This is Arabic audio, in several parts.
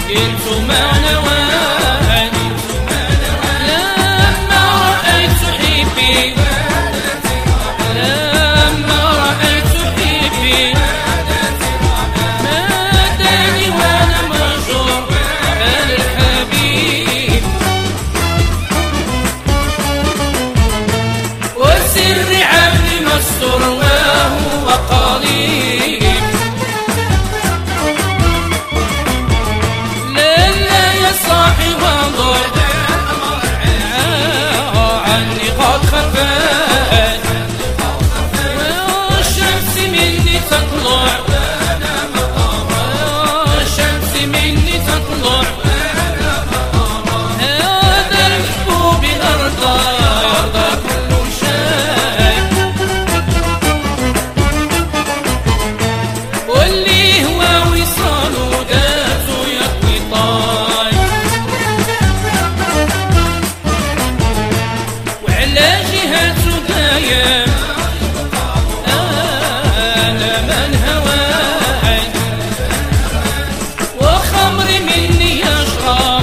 كنت معنا واحد لما رأيت حبي، لما رأيت حبي ناداني وانا مهجور على الحبيب، وسر عبدي مستور وهو قريب. صاحي وانظر عني قد خفت، والشمس مني تطلع، الشمس مني تطلع، هذا المحبوب يرضى كل شيء، واللي هو وصال ذاته يقضي طاي، وعلى جهة دايم أنا من هواي، وخمري مني يشرب،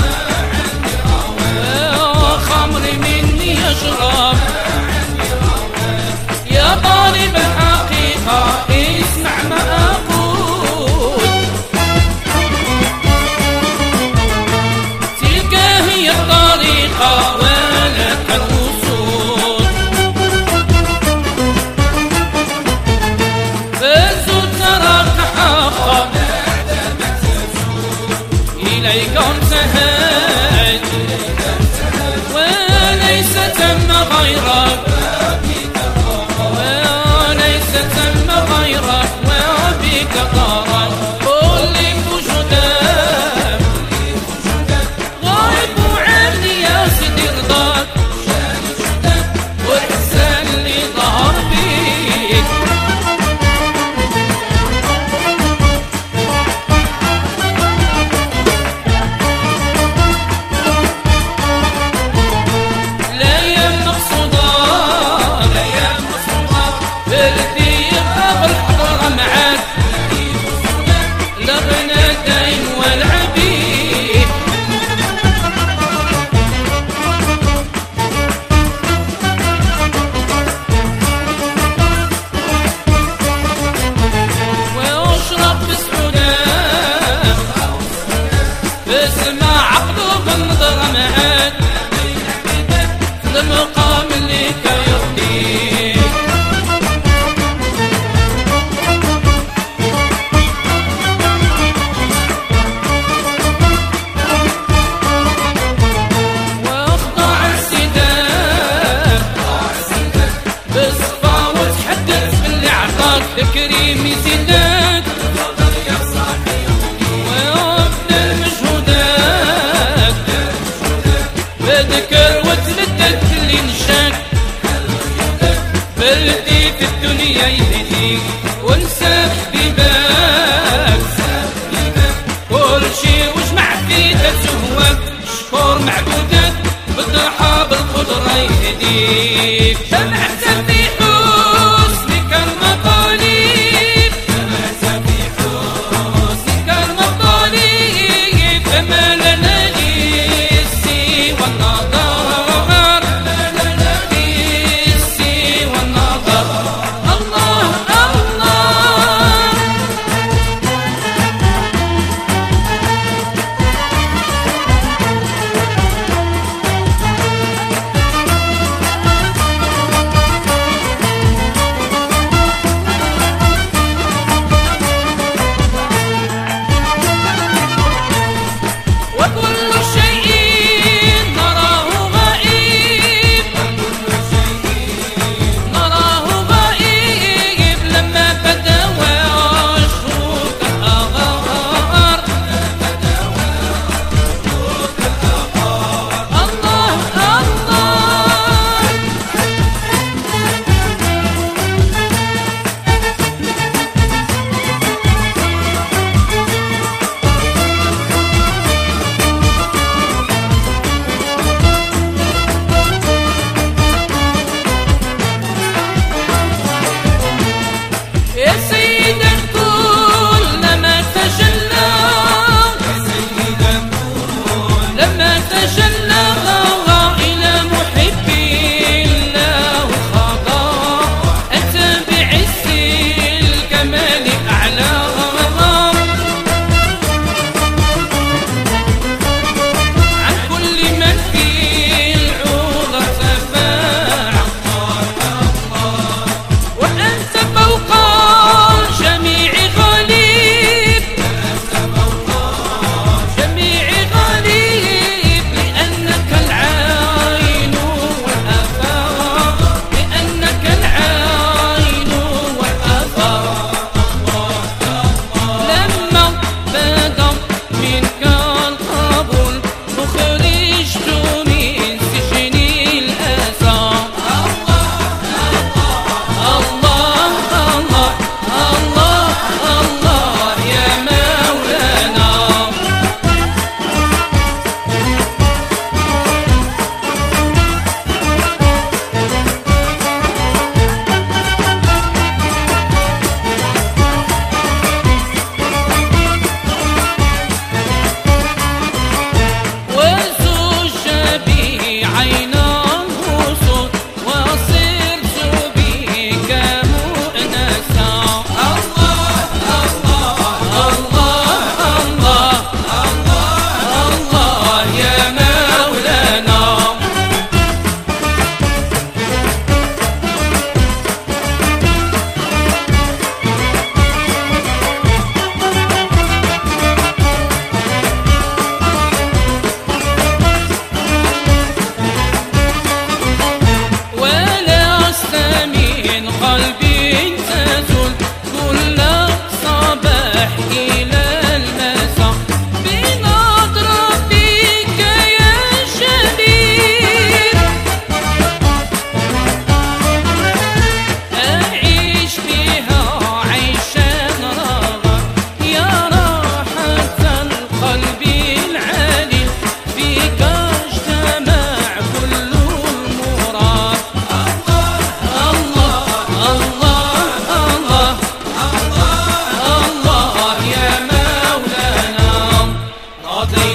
وخمري مني يشرب، يا طالب الحقيقة اسمع ما أقول، تلك هي الطريقة ولك الوصول، فالزود تراك حقا إليك انتهيت، وليس ثم غيرك، وليس ثم غيرك، وبك قرار كل وجودك، غايب عني يا سيدي رضاك، والإحسان اللي ظهر بيك، الأيام مقصودة، الأيام مقصودة، بلدي يبقى بالحضرة معاك، لغنى الدايم والعبيد، واشرب بسعودة، بسمع عقله بالنظرة معاك، المقام اللي كيرضيك، واخضع السداد بالصفا، وتحدث باللي عطاك تكريم يزيدك، وابذل مجهودك بذكر وتردد اللي نشاك، بلدي في الدنيا يهديك وانسى حبيبك، كل شي وجمع في تهواك، شكور معبودك بالضحى بالقدرة يهديك، سمعت في حسنك المطالب، سمعت في حسنك المطالب، فما لنا للسي والنظر، فما لنا للسي والنظر، الله الله.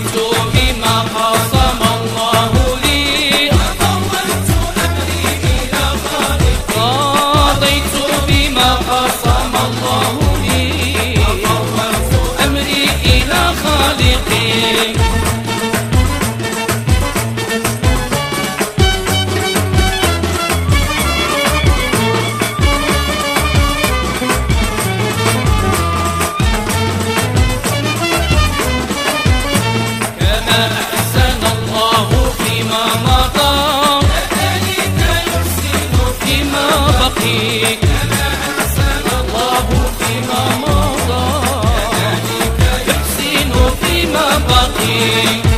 قضيت بما قسم الله لي وفوضت أمري إلى خالقي قضيت بما قسم الله لي وفوضت أمري إلى خالقي كما أحسن الله فيما مضى يحسن فيما بقي